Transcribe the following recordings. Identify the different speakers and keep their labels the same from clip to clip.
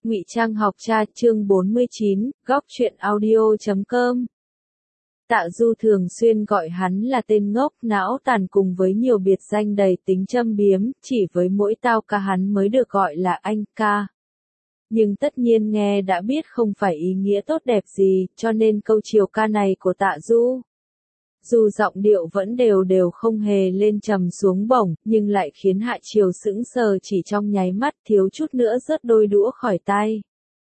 Speaker 1: Ngụy Trang học cha chương 49, góc truyện audio.com. Tạ Du thường xuyên gọi hắn là tên ngốc não tàn cùng với nhiều biệt danh đầy tính châm biếm, chỉ với mỗi tao ca hắn mới được gọi là anh ca. Nhưng tất nhiên nghe đã biết không phải ý nghĩa tốt đẹp gì, cho nên câu chiều ca này của Tạ Du, dù giọng điệu vẫn đều không hề lên trầm xuống bổng, nhưng lại khiến Hạ Triều sững sờ chỉ trong nháy mắt, thiếu chút nữa rớt đôi đũa khỏi tay.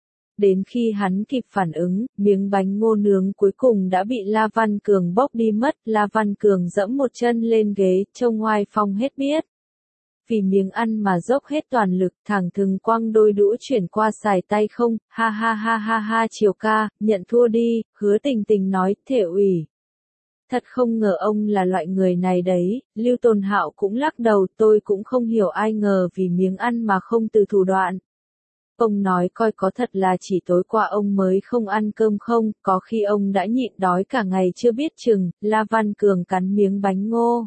Speaker 1: Đến khi hắn kịp phản ứng, miếng bánh ngô nướng cuối cùng đã bị La Văn Cường bốc đi mất. La Văn Cường giẫm một chân lên ghế, trông oai phong hết biết. Vì miếng ăn mà dốc hết toàn lực, thẳng thừng quăng đôi đũa chuyển qua xài tay không, ha ha ha ha ha Triều ca, nhận thua đi, Hứa Tình Tình nói, thể ủy. Thật không ngờ ông là loại người này đấy. Lưu Tồn Hạo cũng lắc đầu, tôi cũng không hiểu ai ngờ vì miếng ăn mà không từ thủ đoạn. Ông nói coi có thật là chỉ tối qua ông mới không ăn cơm không, có khi ông đã nhịn đói cả ngày chưa biết chừng. La Văn Cường cắn miếng bánh ngô.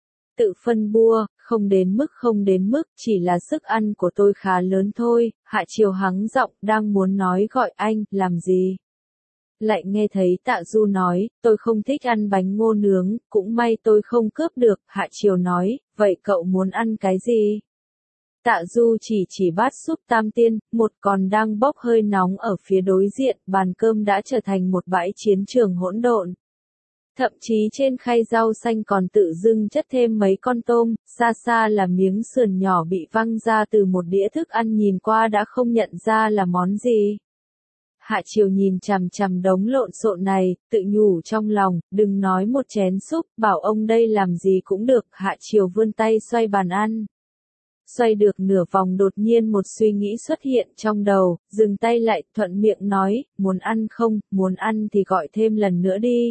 Speaker 1: Tự phân bua, không đến mức, chỉ là sức ăn của tôi khá lớn thôi. Hạ Triều hắng giọng, đang muốn nói gọi anh, làm gì? Lại nghe thấy Tạ Du nói, tôi không thích ăn bánh ngô nướng, cũng may tôi không cướp được. Hạ Triều nói, vậy cậu muốn ăn cái gì? Tạ Du chỉ bát súp tam tiên, một còn đang bốc hơi nóng ở phía đối diện, bàn cơm đã trở thành một bãi chiến trường hỗn độn. Thậm chí trên khay rau xanh còn tự dưng chất thêm mấy con tôm, xa xa là miếng sườn nhỏ bị văng ra từ một đĩa thức ăn nhìn qua đã không nhận ra là món gì. Hạ Triều nhìn chằm chằm đống lộn xộn này, tự nhủ trong lòng, đừng nói một chén súp, bảo ông đây làm gì cũng được. Hạ Triều vươn tay xoay bàn ăn. Xoay được nửa vòng đột nhiên một suy nghĩ xuất hiện trong đầu, dừng tay lại, thuận miệng nói, muốn ăn không, muốn ăn thì gọi thêm lần nữa đi.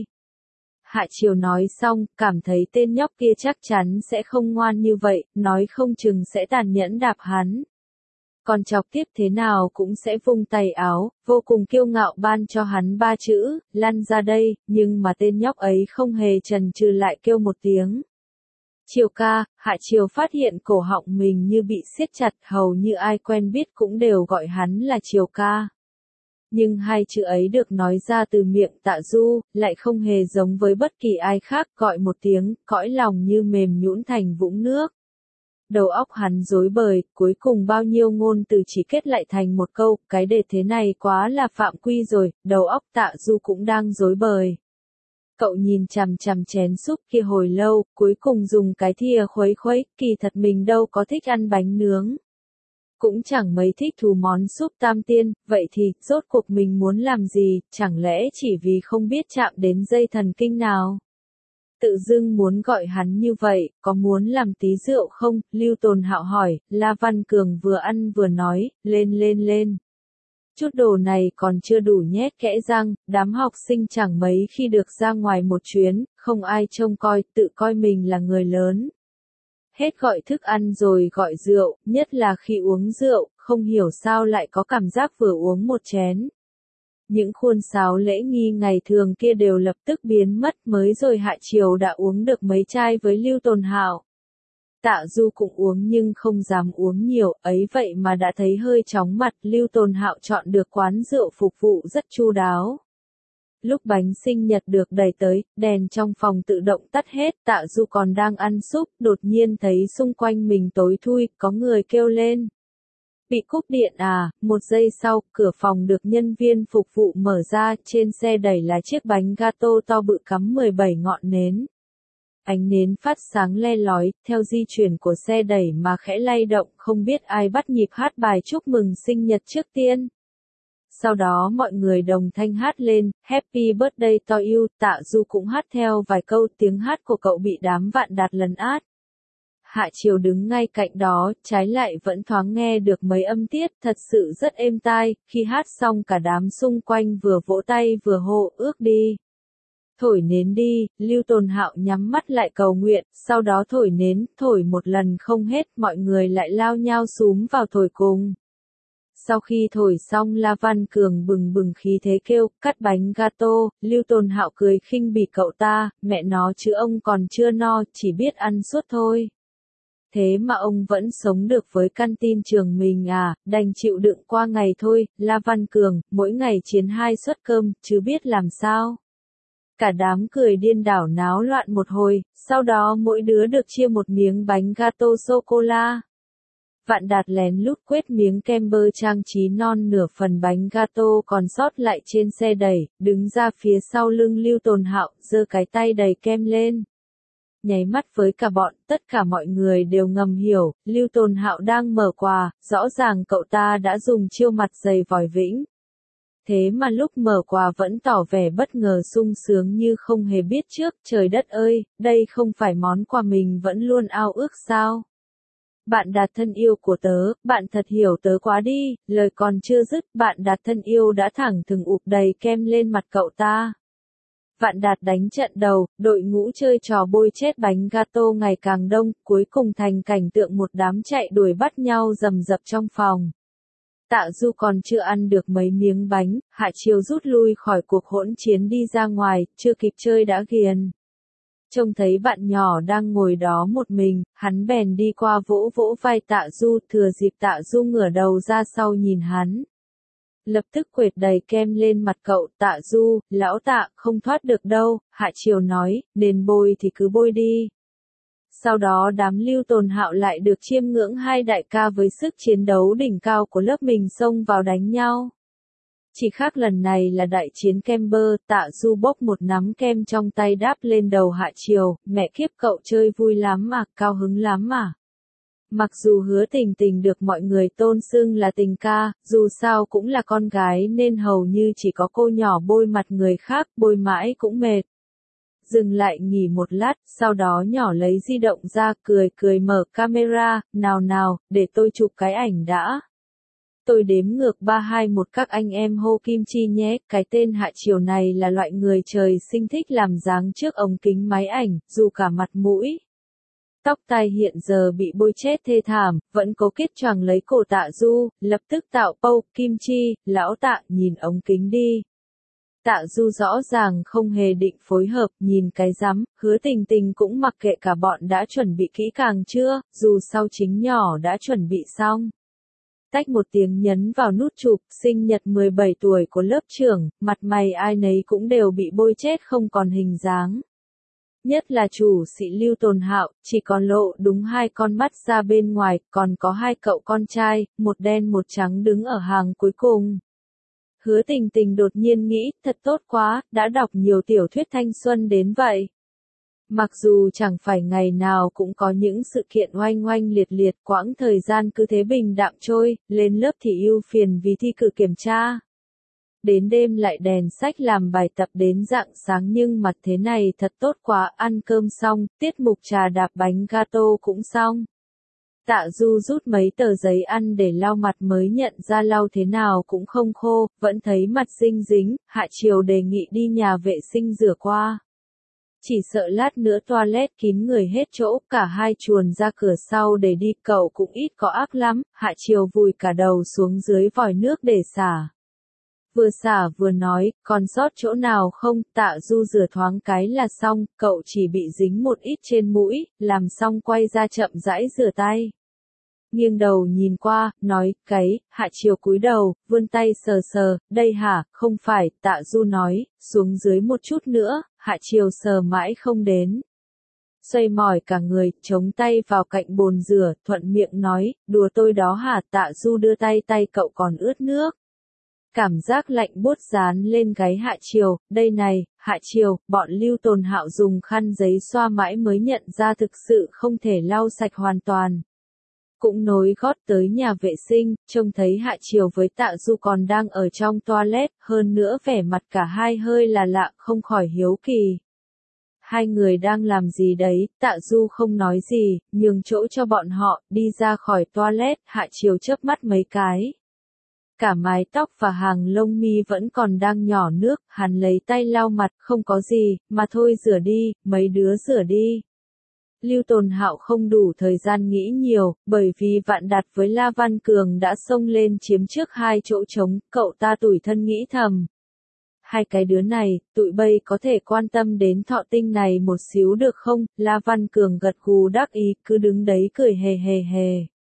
Speaker 1: Hạ Triều nói xong, cảm thấy tên nhóc kia chắc chắn sẽ không ngoan như vậy, nói không chừng sẽ tàn nhẫn đạp hắn. Còn chọc tiếp thế nào cũng sẽ vung tay áo, vô cùng kiêu ngạo ban cho hắn 3 chữ, lăn ra đây, nhưng mà tên nhóc ấy không hề chần chừ lại kêu một tiếng. Triều ca, Hạ Triều phát hiện cổ họng mình như bị siết chặt, hầu như ai quen biết cũng đều gọi hắn là Triều ca. Nhưng hai chữ ấy được nói ra từ miệng Tạ Du, lại không hề giống với bất kỳ ai khác, gọi một tiếng, cõi lòng như mềm nhũn thành vũng nước. Đầu óc hắn rối bời, cuối cùng bao nhiêu ngôn từ chỉ kết lại thành một câu, cái đề thế này quá là phạm quy rồi. Đầu óc Tạ Du cũng đang rối bời. Cậu nhìn chằm chằm chén súp kia hồi lâu, cuối cùng dùng cái thìa khuấy khuấy, kỳ thật mình đâu có thích ăn bánh nướng. Cũng chẳng mấy thích thú món súp tam tiên, vậy thì, rốt cuộc mình muốn làm gì, chẳng lẽ chỉ vì không biết chạm đến dây thần kinh nào? Tự dưng muốn gọi hắn như vậy, có muốn làm tí rượu không? Lưu Tồn Hạo hỏi. La Văn Cường vừa ăn vừa nói, lên. Chút đồ này còn chưa đủ nhét kẽ răng, đám học sinh chẳng mấy khi được ra ngoài một chuyến, không ai trông coi, tự coi mình là người lớn. Hết gọi thức ăn rồi gọi rượu, nhất là khi uống rượu, không hiểu sao lại có cảm giác vừa uống một chén. Những khuôn sáo lễ nghi ngày thường kia đều lập tức biến mất, mới rồi Hạ Triều đã uống được mấy chai với Lưu Tồn Hạo. Tạ Du cũng uống nhưng không dám uống nhiều, ấy vậy mà đã thấy hơi chóng mặt. Lưu Tồn Hạo chọn được quán rượu phục vụ rất chu đáo. Lúc bánh sinh nhật được đẩy tới, đèn trong phòng tự động tắt hết, Tạ Du còn đang ăn súp, đột nhiên thấy xung quanh mình tối thui, có người kêu lên. Bị cúp điện à? Một giây sau, cửa phòng được nhân viên phục vụ mở ra, trên xe đẩy là chiếc bánh gato to bự cắm 17 ngọn nến. Ánh nến phát sáng le lói, theo di chuyển của xe đẩy mà khẽ lay động, không biết ai bắt nhịp hát bài chúc mừng sinh nhật trước tiên. Sau đó mọi người đồng thanh hát lên, Happy Birthday to you, Tạ Du cũng hát theo vài câu, tiếng hát của cậu bị đám vạn đạt lấn át. Hạ Triều đứng ngay cạnh đó, trái lại vẫn thoáng nghe được mấy âm tiết, thật sự rất êm tai. Khi hát xong cả đám xung quanh vừa vỗ tay vừa hô, ước đi. Thổi nến đi. Lưu Tồn Hạo nhắm mắt lại cầu nguyện, sau đó thổi nến, thổi một lần không hết, mọi người lại lao nhao xúm vào thổi cùng. Sau khi thổi xong La Văn Cường bừng khí thế kêu, cắt bánh gato. Lưu Tồn Hạo cười khinh bỉ cậu ta, mẹ nó chứ ông còn chưa no, chỉ biết ăn suốt thôi. Thế mà ông vẫn sống được với căn tin trường mình à, đành chịu đựng qua ngày thôi, La Văn Cường, mỗi ngày chiến 2 suất cơm, chứ biết làm sao. Cả đám cười điên đảo náo loạn một hồi, sau đó mỗi đứa được chia một miếng bánh gato sô-cô-la. Vạn Đạt lén lút quét miếng kem bơ trang trí non nửa phần bánh gato còn sót lại trên xe đẩy, đứng ra phía sau lưng Lưu Tồn Hạo, giơ cái tay đầy kem lên. Nháy mắt với cả bọn, tất cả mọi người đều ngầm hiểu, Lưu Tồn Hạo đang mở quà, rõ ràng cậu ta đã dùng chiêu mặt dày vòi vĩnh. Thế mà lúc mở quà vẫn tỏ vẻ bất ngờ sung sướng như không hề biết trước, trời đất ơi, đây không phải món quà mình vẫn luôn ao ước sao? Bạn Đạt thân yêu của tớ, bạn thật hiểu tớ quá đi, lời còn chưa dứt, bạn Đạt thân yêu đã thẳng thừng ụp đầy kem lên mặt cậu ta. Vạn Đạt đánh trận đầu, đội ngũ chơi trò bôi chết bánh gato ngày càng đông, cuối cùng thành cảnh tượng một đám chạy đuổi bắt nhau rầm rập trong phòng. Tạ Du còn chưa ăn được mấy miếng bánh, Hạ Chiều rút lui khỏi cuộc hỗn chiến đi ra ngoài, chưa kịp chơi đã ghiền. Trông thấy bạn nhỏ đang ngồi đó một mình, hắn bèn đi qua vỗ vỗ vai Tạ Du, thừa dịp Tạ Du ngửa đầu ra sau nhìn hắn. Lập tức quệt đầy kem lên mặt cậu, Tạ Du, lão Tạ, không thoát được đâu, Hạ Chiều nói, nên bôi thì cứ bôi đi. Sau đó đám Lưu Tồn Hạo lại được chiêm ngưỡng hai đại ca với sức chiến đấu đỉnh cao của lớp mình xông vào đánh nhau. Chỉ khác lần này là đại chiến kem bơ, Tạ Du bốc một nắm kem trong tay đáp lên đầu Hạ Chiều, mẹ kiếp cậu chơi vui lắm mà, cao hứng lắm mà. Mặc dù Hứa Tình Tình được mọi người tôn xưng là tình ca, dù sao cũng là con gái nên hầu như chỉ có cô nhỏ bôi mặt người khác, bôi mãi cũng mệt. Dừng lại nghỉ một lát, sau đó nhỏ lấy di động ra cười cười mở camera, nào, để tôi chụp cái ảnh đã. Tôi đếm ngược 3-2-1 các anh em hô kim chi nhé, cái tên Hạ Chiều này là loại người trời sinh thích làm dáng trước ống kính máy ảnh, dù cả mặt mũi. Tóc tai hiện giờ bị bôi chết thê thảm, vẫn cố kết choàng lấy cổ Tạ Du, lập tức tạo pâu, kim chi, lão Tạ, nhìn ống kính đi. Tạ Du rõ ràng không hề định phối hợp, nhìn cái rắm, Hứa Tình Tình cũng mặc kệ cả bọn đã chuẩn bị kỹ càng chưa, dù sau chính nhỏ đã chuẩn bị xong. Tách một tiếng nhấn vào nút chụp, sinh nhật 17 tuổi của lớp trưởng, mặt mày ai nấy cũng đều bị bôi chết không còn hình dáng. Nhất là chủ sĩ Lưu Tồn Hạo, chỉ còn lộ đúng 2 con mắt ra bên ngoài, còn có 2 cậu con trai, một đen một trắng đứng ở hàng cuối cùng. Hứa Tình Tình đột nhiên nghĩ, thật tốt quá, đã đọc nhiều tiểu thuyết thanh xuân đến vậy. Mặc dù chẳng phải ngày nào cũng có những sự kiện oanh oanh liệt liệt, quãng thời gian cứ thế bình đạm trôi, lên lớp thì ưu phiền vì thi cử kiểm tra. Đến đêm lại đèn sách làm bài tập đến rạng sáng nhưng mặt thế này thật tốt quá, ăn cơm xong, tiết mục trà đạp bánh gato cũng xong. Tạ Du rút mấy tờ giấy ăn để lau mặt mới nhận ra lau thế nào cũng không khô, vẫn thấy mặt dinh dính, Hạ Chiều đề nghị đi nhà vệ sinh rửa qua. Chỉ sợ lát nữa toilet kín người hết chỗ, cả hai chuồn ra cửa sau để đi, cậu cũng ít có ác lắm, Hạ Chiều vùi cả đầu xuống dưới vòi nước để xả. Vừa xả vừa nói, còn sót chỗ nào không, Tạ Du rửa thoáng cái là xong, cậu chỉ bị dính một ít trên mũi, làm xong quay ra chậm rãi rửa tay. Nghiêng đầu nhìn qua, nói, cái, Hạ Chiều cúi đầu, vươn tay sờ sờ, đây hả, không phải, Tạ Du nói, xuống dưới một chút nữa, Hạ Chiều sờ mãi không đến. Xoay mỏi cả người, chống tay vào cạnh bồn rửa, thuận miệng nói, đùa tôi đó hả, Tạ Du đưa tay cậu còn ướt nước. Cảm giác lạnh buốt dán lên gáy Hạ Chiều, đây này, Hạ Chiều, bọn Lưu Tồn Hạo dùng khăn giấy xoa mãi mới nhận ra thực sự không thể lau sạch hoàn toàn. Cũng nối gót tới nhà vệ sinh, trông thấy Hạ Chiều với Tạ Du còn đang ở trong toilet, hơn nữa vẻ mặt cả hai hơi là lạ, không khỏi hiếu kỳ. Hai người đang làm gì đấy, Tạ Du không nói gì, nhường chỗ cho bọn họ, đi ra khỏi toilet, Hạ Chiều chớp mắt mấy cái. Cả mái tóc và hàng lông mi vẫn còn đang nhỏ nước, hắn lấy tay lau mặt, không có gì, mà thôi rửa đi, mấy đứa rửa đi. Lưu Tồn Hạo không đủ thời gian nghĩ nhiều, bởi vì Vạn Đạt với La Văn Cường đã xông lên chiếm trước 2 chỗ trống, cậu ta tủi thân nghĩ thầm. hai cái đứa này, tụi bay có thể quan tâm đến Thọ Tinh này một xíu được không? La Văn Cường gật gù đắc ý, cứ đứng đấy cười hề hề hề.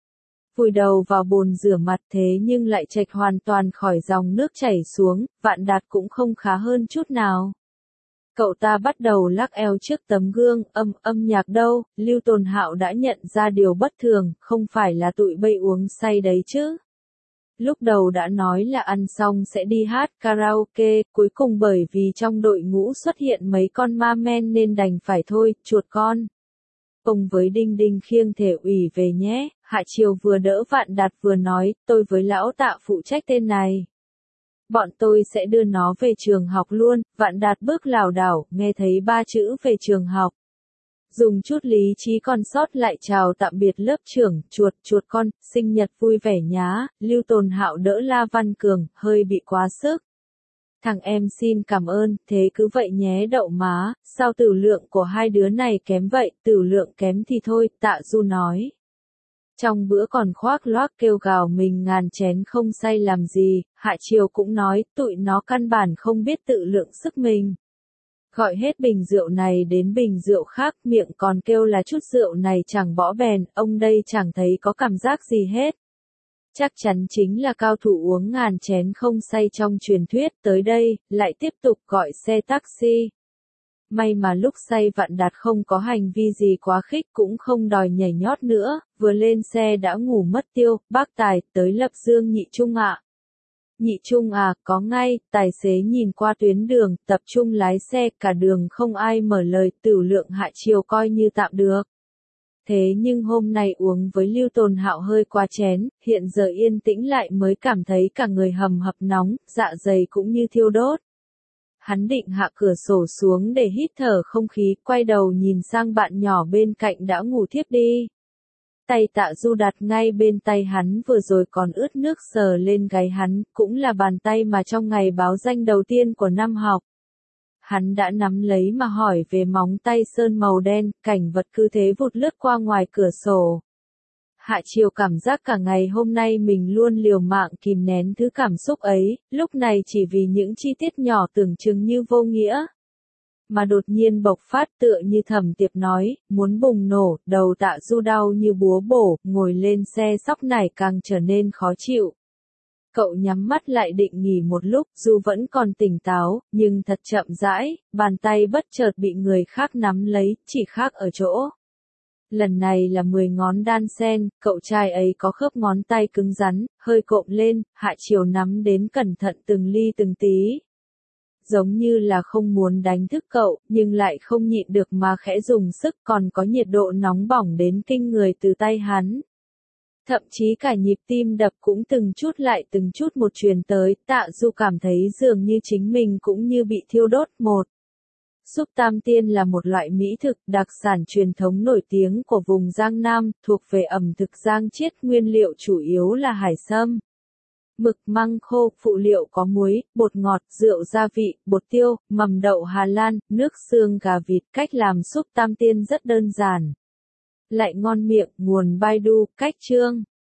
Speaker 1: Vùi đầu vào bồn rửa mặt thế nhưng lại chệch hoàn toàn khỏi dòng nước chảy xuống, Vạn Đạt cũng không khá hơn chút nào. Cậu ta bắt đầu lắc eo trước tấm gương, âm nhạc đâu, Lưu Tồn Hạo đã nhận ra điều bất thường, không phải là tụi bay uống say đấy chứ. Lúc đầu đã nói là ăn xong sẽ đi hát karaoke, cuối cùng bởi vì trong đội ngũ xuất hiện mấy con ma men nên đành phải thôi, chuột con. Ông với Đinh Đinh khiêng thể ủy về nhé, Hạ Triều vừa đỡ Vạn Đạt vừa nói, tôi với lão Tạ phụ trách tên này. Bọn tôi sẽ đưa nó về trường học luôn, Vạn Đạt bước lảo đảo, nghe thấy 3 chữ về trường học. Dùng chút lý trí còn sót lại chào tạm biệt lớp trưởng, chuột con, sinh nhật vui vẻ nhá, Lưu Tồn Hạo đỡ La Văn Cường, hơi bị quá sức. Thằng em xin cảm ơn, thế cứ vậy nhé đậu má, sao tử lượng của hai đứa này kém vậy, tử lượng kém thì thôi, Tạ Du nói. Trong bữa còn khoác loác kêu gào mình ngàn chén không say làm gì, Hạ Triều cũng nói, tụi nó căn bản không biết tự lượng sức mình. Gọi hết bình rượu này đến bình rượu khác, miệng còn kêu là chút rượu này chẳng bỏ bèn, ông đây chẳng thấy có cảm giác gì hết. Chắc chắn chính là cao thủ uống ngàn chén không say trong truyền thuyết, tới đây, lại tiếp tục gọi xe taxi. May mà lúc say Vạn Đạt không có hành vi gì quá khích cũng không đòi nhảy nhót nữa, vừa lên xe đã ngủ mất tiêu, bác Tài, tới Lập Dương Nhị Trung ạ. Nhị Trung à, có ngay, tài xế nhìn qua tuyến đường, tập trung lái xe, cả đường không ai mở lời, tử lượng Hạ Triều coi như tạm được. Thế nhưng hôm nay uống với Lưu Tồn Hạo hơi quá chén, hiện giờ yên tĩnh lại mới cảm thấy cả người hầm hập nóng, dạ dày cũng như thiêu đốt. Hắn định hạ cửa sổ xuống để hít thở không khí, quay đầu nhìn sang bạn nhỏ bên cạnh đã ngủ thiếp đi. Tay Tạ Du đặt ngay bên tay hắn vừa rồi còn ướt nước sờ lên gáy hắn, cũng là bàn tay mà trong ngày báo danh đầu tiên của năm học. Hắn đã nắm lấy mà hỏi về móng tay sơn màu đen, cảnh vật cứ thế vụt lướt qua ngoài cửa sổ. Hạ Triều cảm giác cả ngày hôm nay mình luôn liều mạng kìm nén thứ cảm xúc ấy, lúc này chỉ vì những chi tiết nhỏ tưởng chừng như vô nghĩa. Mà đột nhiên bộc phát tựa như Thẩm Tiệp nói, muốn bùng nổ, đầu Tạ Du đau như búa bổ, ngồi lên xe sóc nảy càng trở nên khó chịu. Cậu nhắm mắt lại định nghỉ một lúc, dù vẫn còn tỉnh táo, nhưng thật chậm rãi, bàn tay bất chợt bị người khác nắm lấy, chỉ khác ở chỗ. Lần này là 10 ngón đan sen, cậu trai ấy có khớp ngón tay cứng rắn, hơi cộm lên, Hạ Triều nắm đến cẩn thận từng ly từng tí. Giống như là không muốn đánh thức cậu, nhưng lại không nhịn được mà khẽ dùng sức, còn có nhiệt độ nóng bỏng đến kinh người từ tay hắn. Thậm chí cả nhịp tim đập cũng từng chút lại từng chút một truyền tới, Tạ Du cảm thấy dường như chính mình cũng như bị thiêu đốt một. Súp Tam Tiên là một loại mỹ thực đặc sản truyền thống nổi tiếng của vùng Giang Nam, thuộc về ẩm thực Giang Chiết, nguyên liệu chủ yếu là hải sâm, mực, măng khô, phụ liệu có muối, bột ngọt, rượu gia vị, bột tiêu, mầm đậu Hà Lan, nước xương gà vịt. Cách làm súp Tam Tiên rất đơn giản, lại ngon miệng, nguồn Baidu, cách chương.